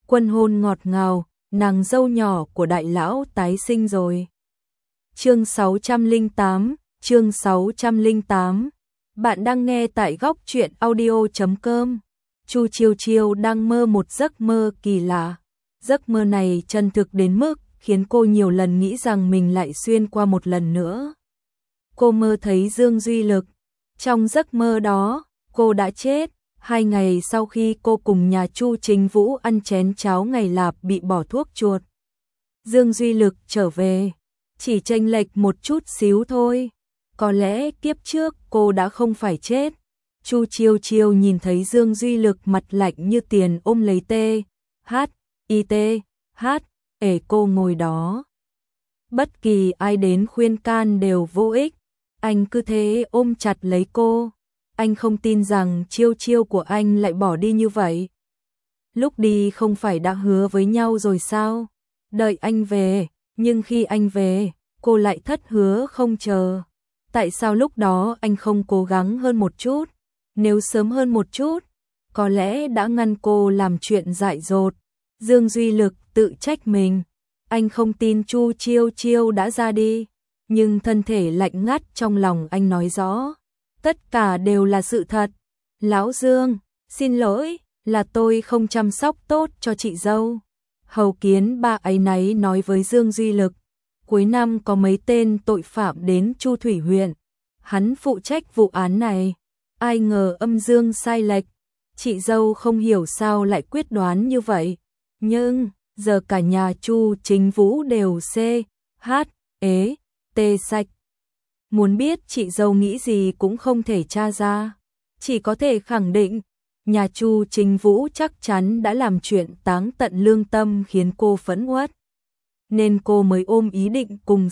Quân hôn ngọt ngào, nàng dâu nhỏ của đại lão tái sinh rồi. Chương 608. Bạn đang nghe tại góc truyện audio.com. Chu Chiêu Chiêu đang mơ một giấc mơ kỳ lạ. Giấc mơ này chân thực đến mức khiến cô nhiều lần nghĩ rằng mình lại xuyên qua một lần nữa. Cô mơ thấy Dương Duy Lực. Trong giấc mơ đó, cô đã chết. 2 ngày sau khi cô cùng nhà Chu Chính Vũ ăn chén cháo ngày lạp bị bỏ thuốc chuột. Dương Duy Lực trở về, chỉ chênh lệch một chút xíu thôi. Có lẽ kiếp trước cô đã không phải chết. Chu Chiêu Chiêu nhìn thấy Dương Duy Lực mặt lạnh như tiền ôm lấy cô ngồi đó. Bất kỳ ai đến khuyên can đều vô ích. Anh cứ thế ôm chặt lấy cô. Anh không tin rằng Chiêu Chiêu của anh lại bỏ đi như vậy. Lúc đi không phải đã hứa với nhau rồi sao? Đợi anh về, nhưng khi anh về, cô lại thất hứa không chờ. Tại sao lúc đó anh không cố gắng hơn một chút? Nếu sớm hơn một chút, có lẽ đã ngăn cô làm chuyện dại dột. Dương Duy Lực tự trách mình. Anh không tin Chu Chiêu Chiêu đã ra đi, nhưng thân thể lạnh ngắt trong lòng anh nói rõ. Tất cả đều là sự thật. Lão Dương, xin lỗi, là tôi không chăm sóc tốt cho chị dâu. Hầu Kiến Ba áy náy nói với Dương Duy Lực. Cuối năm có mấy tên tội phạm đến Chu Thủy huyện. Hắn phụ trách vụ án này. Ai ngờ âm dương sai lệch. Chị dâu không hiểu sao lại quyết đoán như vậy. Nhưng, giờ cả nhà Chu Chính Vũ đều sạch. Muốn biết chị dâu nghĩ gì cũng không thể tra ra. Chỉ có thể khẳng định, nhà Chu Chính Vũ chắc chắn đã làm chuyện táng tận lương tâm khiến cô phẫn uất. Nên cô mới ôm ý định cùng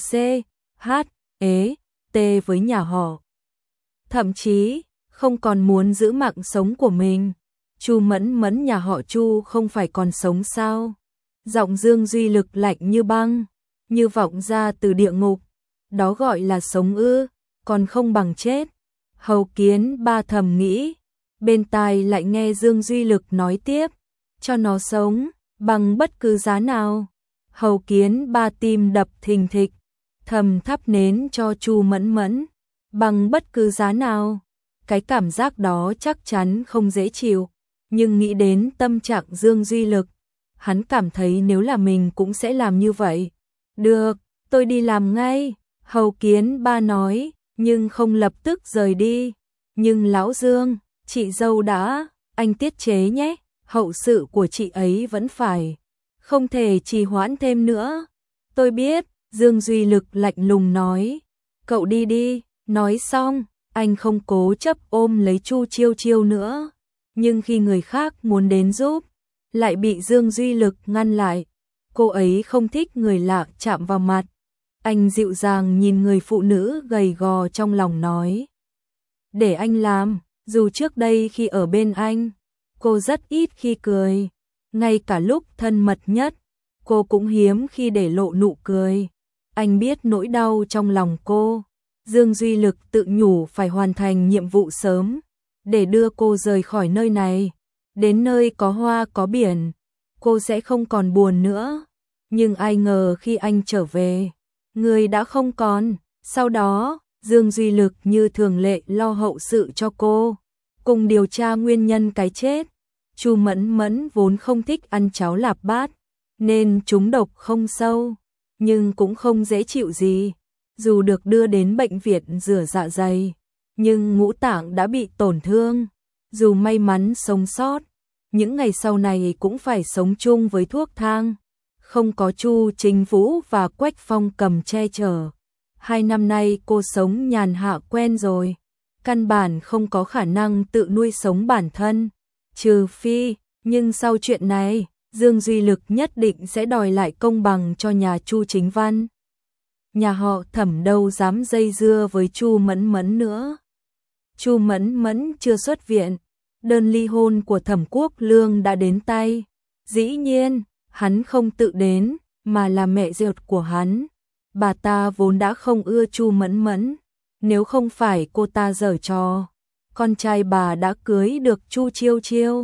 với nhà họ. Thậm chí, không còn muốn giữ mạng sống của mình. Chu Mẫn Mẫn nhà họ Chu không phải còn sống sao? Giọng Dương Duy Lực lạnh như băng, như vọng ra từ địa ngục. Đó gọi là sống ư, còn không bằng chết. Hầu Kiến Ba thầm nghĩ, bên tai lại nghe Dương Duy Lực nói tiếp, cho nó sống, bằng bất cứ giá nào. Hầu Kiến Ba tim đập thình thịch, thầm thắp nến cho Chu Mẫn Mẫn, bằng bất cứ giá nào. Cái cảm giác đó chắc chắn không dễ chịu, nhưng nghĩ đến tâm trạng Dương Duy Lực, hắn cảm thấy nếu là mình cũng sẽ làm như vậy. Được, tôi đi làm ngay. Hầu Kiến Ba nói, nhưng không lập tức rời đi. Nhưng lão Dương, chị dâu đã, anh tiết chế nhé, hậu sự của chị ấy vẫn phải, không thể trì hoãn thêm nữa. Tôi biết, Dương Duy Lực lạnh lùng nói, cậu đi đi. Nói xong, anh không cố chấp ôm lấy Chu Chiêu Chiêu nữa. Nhưng khi người khác muốn đến giúp, lại bị Dương Duy Lực ngăn lại. Cô ấy không thích người lạ chạm vào mặt. Anh dịu dàng nhìn người phụ nữ gầy gò trong lòng nói. Để anh làm, dù trước đây khi ở bên anh, cô rất ít khi cười. Ngay cả lúc thân mật nhất, cô cũng hiếm khi để lộ nụ cười. Anh biết nỗi đau trong lòng cô. Dương Duy Lực tự nhủ phải hoàn thành nhiệm vụ sớm, để đưa cô rời khỏi nơi này. Đến nơi có hoa có biển, cô sẽ không còn buồn nữa. Nhưng ai ngờ khi anh trở về, người đã không còn. Sau đó, Dương Duy Lực như thường lệ lo hậu sự cho cô, cùng điều tra nguyên nhân cái chết. Chu Mẫn Mẫn vốn không thích ăn cháo lạp bát, nên trúng độc không sâu, nhưng cũng không dễ chịu gì. Dù được đưa đến bệnh viện rửa dạ dày, nhưng ngũ tạng đã bị tổn thương. Dù may mắn sống sót, những ngày sau này cũng phải sống chung với thuốc thang. Không có Chu Chính Vũ và Quách Phong Cầm che chở. 2 năm nay cô sống nhàn hạ quen rồi, căn bản không có khả năng tự nuôi sống bản thân. Trừ phi, nhưng sau chuyện này, Dương Duy Lực nhất định sẽ đòi lại công bằng cho nhà Chu Chính Văn. Nhà họ Thẩm đâu dám dây dưa với Chu Mẫn Mẫn nữa. Chu Mẫn Mẫn chưa xuất viện, đơn ly hôn của Thẩm Quốc Lương đã đến tay. Dĩ nhiên, hắn không tự đến, mà là mẹ ruột của hắn. Bà ta vốn đã không ưa Chu Mẫn Mẫn, nếu không phải cô ta giở trò, con trai bà đã cưới được Chu Chiêu Chiêu.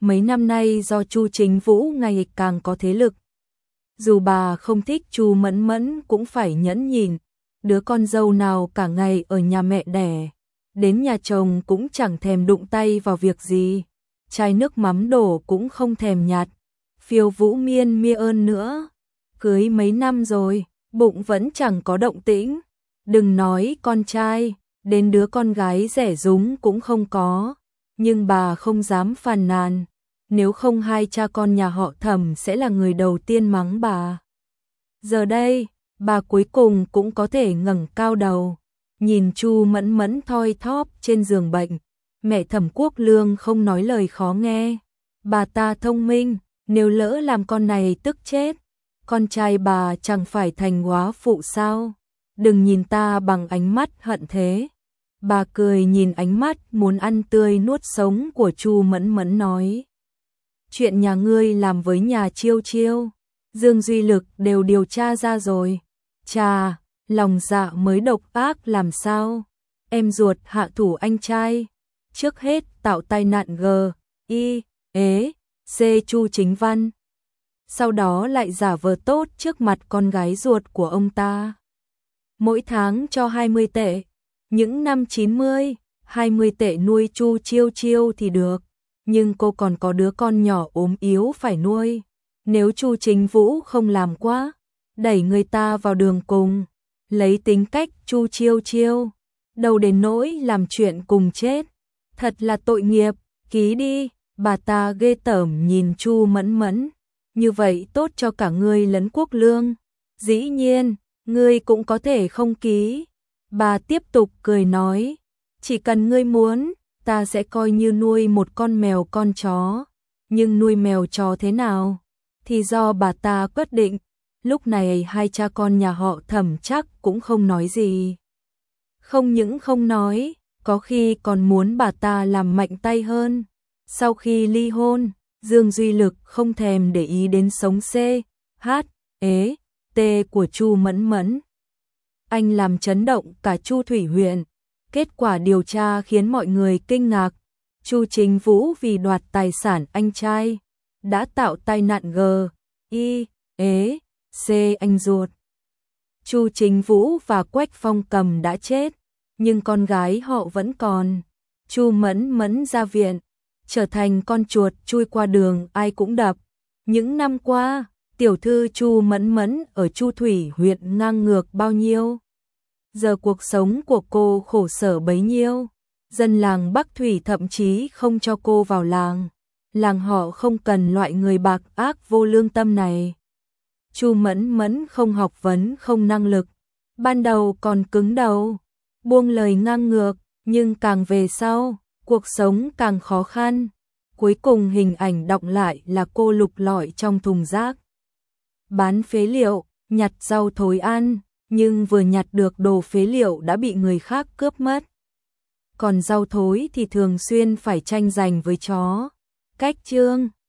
Mấy năm nay do Chu Chính Vũ ngày càng có thế lực, dù bà không thích Chu Mẫn Mẫn cũng phải nhẫn nhịn, đứa con dâu nào cả ngày ở nhà mẹ đẻ, đến nhà chồng cũng chẳng thèm đụng tay vào việc gì, chai nước mắm đổ cũng không thèm nhặt. Phiêu Vũ miên mia ơn nữa, cưới mấy năm rồi, bụng vẫn chẳng có động tĩnh, đừng nói con trai, đến đứa con gái rẻ rúng cũng không có, nhưng bà không dám phàn nàn, nếu không hai cha con nhà họ Thẩm sẽ là người đầu tiên mắng bà. Giờ đây, bà cuối cùng cũng có thể ngẩng cao đầu, nhìn Chu Mẫn Mẫn thoi thóp trên giường bệnh, mẹ Thẩm Quốc Lương không nói lời khó nghe, bà ta thông minh, nếu lỡ làm con này tức chết, con trai bà chẳng phải thành góa phụ sao, đừng nhìn ta bằng ánh mắt hận thế. Bà cười nhìn ánh mắt muốn ăn tươi nuốt sống của Chu Mẫn Mẫn nói. Chuyện nhà ngươi làm với nhà Chiêu Chiêu, Dương Duy Lực đều điều tra ra rồi. Chà, lòng dạ mới độc ác làm sao? Em ruột hạ thủ anh trai, trước hết tạo tai nạn C Chu Chính Văn. Sau đó lại giả vờ tốt trước mặt con gái ruột của ông ta. Mỗi tháng cho 20 tệ, những năm 90, 20 tệ nuôi Chu Chiêu Chiêu thì được, nhưng cô còn có đứa con nhỏ ốm yếu phải nuôi. Nếu Chu Chính Vũ không làm quá, đẩy người ta vào đường cùng, lấy tính cách Chu Chiêu Chiêu, đâu đến nỗi làm chuyện cùng chết. Thật là tội nghiệp, ký đi, bà ta ghê tởm nhìn Chu Mẫn Mẫn, như vậy tốt cho cả ngươi lẫn Quốc Lương. Dĩ nhiên, ngươi cũng có thể không ký. Bà tiếp tục cười nói, chỉ cần ngươi muốn, ta sẽ coi như nuôi một con mèo con chó, nhưng nuôi mèo chó thế nào thì do bà ta quyết định. Lúc này hai cha con nhà họ Thẩm chắc cũng không nói gì. Không những không nói, có khi còn muốn bà ta làm mạnh tay hơn. Sau khi ly hôn, Dương Duy Lực không thèm để ý đến sống T của Chu Mẫn Mẫn. Anh làm chấn động cả Chu Thủy huyện. Kết quả điều tra khiến mọi người kinh ngạc. Chu Chính Vũ vì đoạt tài sản anh trai, đã tạo tai nạn C anh ruột. Chu Chính Vũ và Quách Phong Cầm đã chết, nhưng con gái họ vẫn còn. Chu Mẫn Mẫn ra viện, trở thành con chuột chui qua đường ai cũng đập. Những năm qua, tiểu thư Chu Mẫn Mẫn ở Chu Thủy huyện ngang ngược bao nhiêu. Giờ cuộc sống của cô khổ sở bấy nhiêu. Dân làng Bắc Thủy thậm chí không cho cô vào làng. Làng họ không cần loại người bạc ác vô lương tâm này. Chu Mẫn Mẫn không học vấn không năng lực. Ban đầu còn cứng đầu, buông lời ngang ngược, nhưng càng về sau, cuộc sống càng khó khăn. Cuối cùng hình ảnh đọng lại là cô lục lọi trong thùng rác, bán phế liệu, nhặt rau thối ăn, nhưng vừa nhặt được đồ phế liệu đã bị người khác cướp mất. Còn rau thối thì thường xuyên phải tranh giành với chó. Cách chương